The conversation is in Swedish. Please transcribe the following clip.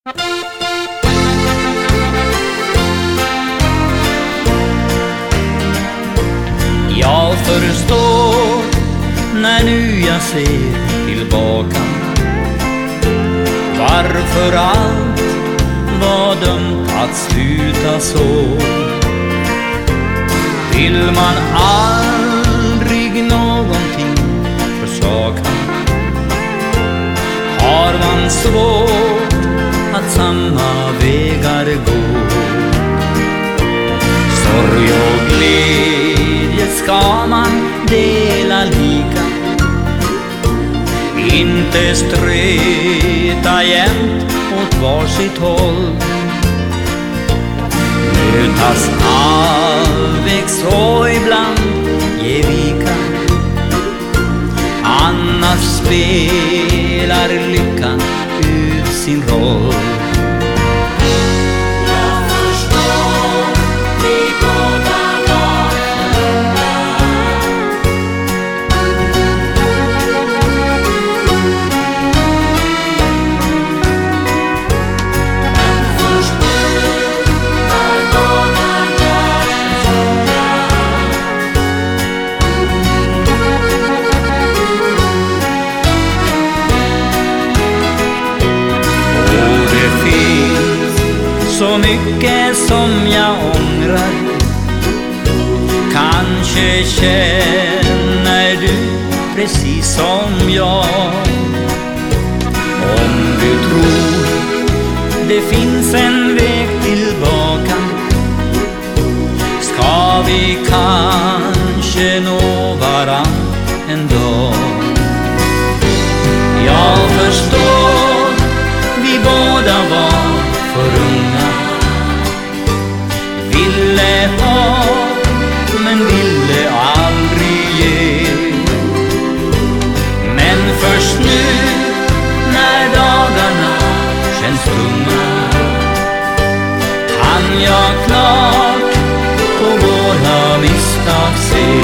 Jag förstår när nu jag ser tillbaka varför allt var dömt att sluta så. Vill man aldrig någonting försaka, har man svårt att samma vägar gå. Sorg och glädje ska man dela lika, inte streta jämt åt varsitt håll. Mötas halvvägs och ibland ge vika, annars spelar lyckan ut sin roll. Så mycket som jag ångrar, kanske känner du precis som jag. Om du tror det finns en väg tillbaka, ska vi kanske nå varann en dag. Jag förstår, vi båda var för unga, ville ha men ville aldrig ge. Men först nu när dagarna känns tunga, kan jag klart på våra misstag se.